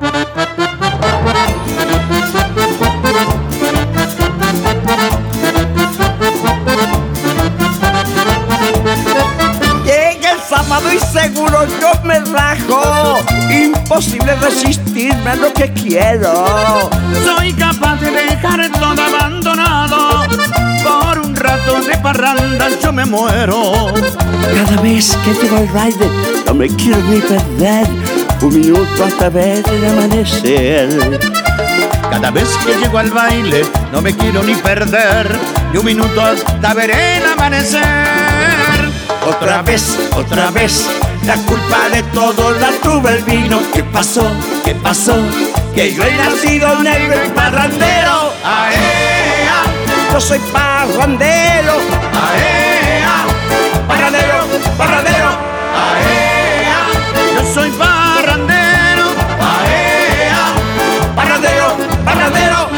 Llega el sábado y seguro yo me rajo. Imposible resistirme a lo que quiero. Soy capaz de dejar todo abandonado. Por un rato de parranda yo me muero. Cada vez que llego al baile no me quiero ni perder un minuto hasta ver el amanecer. Cada vez que llego al baile no me quiero ni perder ni un minuto hasta ver el amanecer. Otra vez, la culpa de todo la tuvo el vino. ¿Qué pasó? ¿Qué pasó? Que yo he nacido negro y parrandero. ¡Aea! Yo soy parrandero. ¡Aea! Parrandero, parrandero. ¡Aea! Yo soy parrandero. ¡Aea! Parrandero, parrandero.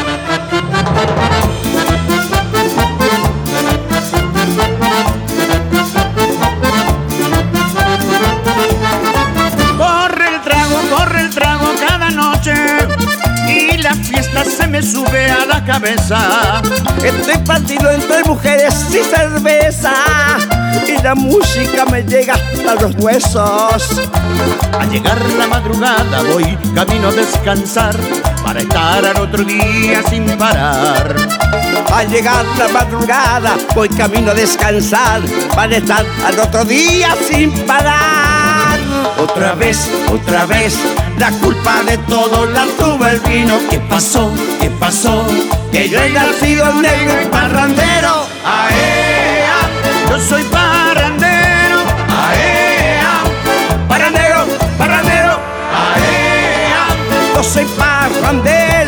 Corre el trago cada noche y la fiesta se me sube a la cabeza. Estoy partido entre mujeres y cerveza y la música me llega hasta los huesos. Al llegar la madrugada voy camino a descansar para estar al otro día sin parar. Al llegar la madrugada voy camino a descansar para estar al otro día sin parar. Otra vez, la culpa de todo la tuvo el vino. ¿Qué pasó? ¿Qué pasó? Que yo he nacido negro y parrandero. ¡Aea! Yo soy parrandero. ¡Aea! Parrandero, parrandero. ¡Aea! Yo soy parrandero.